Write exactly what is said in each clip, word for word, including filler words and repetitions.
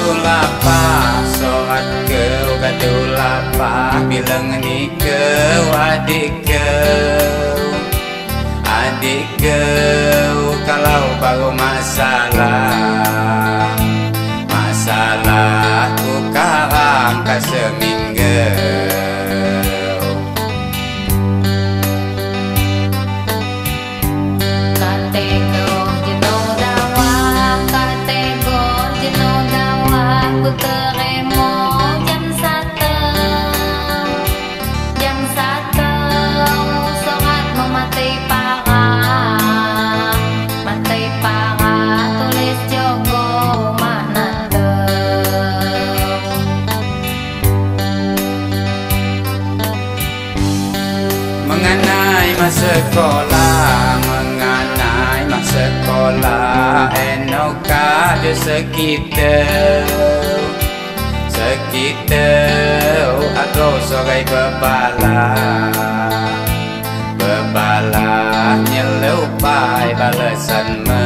lapah soat kau kadu lapah bilang ni kau adik kau adik kau kalau baru masalah masalah ku karang ka seminggu teremo jam satu jam satu soat mau mati parah mati parah tulis jogo mana mengenai masa sekolah mengenai masa sekolah enoka de sekitar sekitar aku sebagai bebala bebala nyelupai balasan me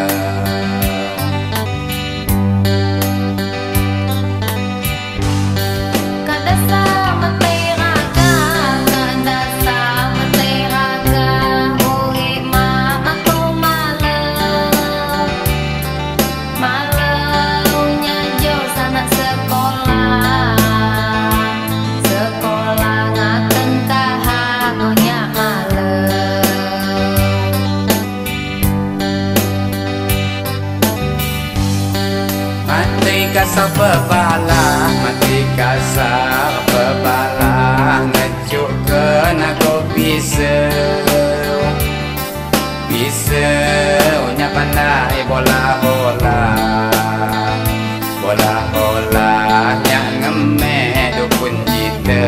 kasar bebala, mati kasar bebala, ngejuk kena kau pisau pisau, nya pandai bola-bola bola-bola, nya ngemek dukun kita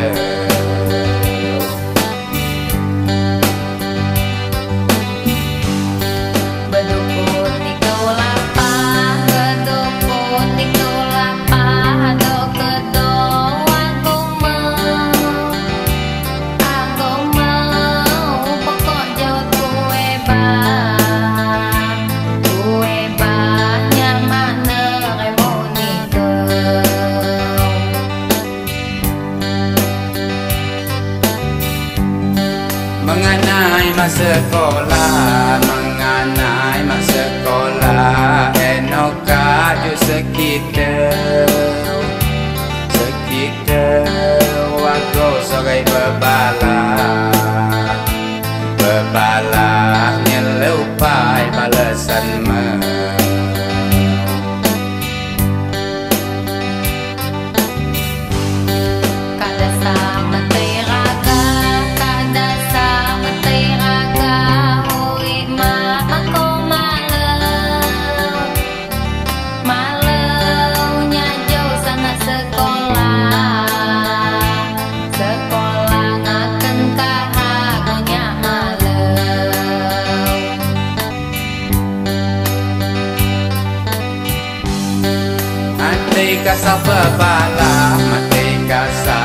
mengenai masa sekolah, mengenai masa sekolah, enoka ju sekitar, sekitar, aku sebagai bebala, bebala nyelupai balasan me. Mati kasar bebala, mati kasar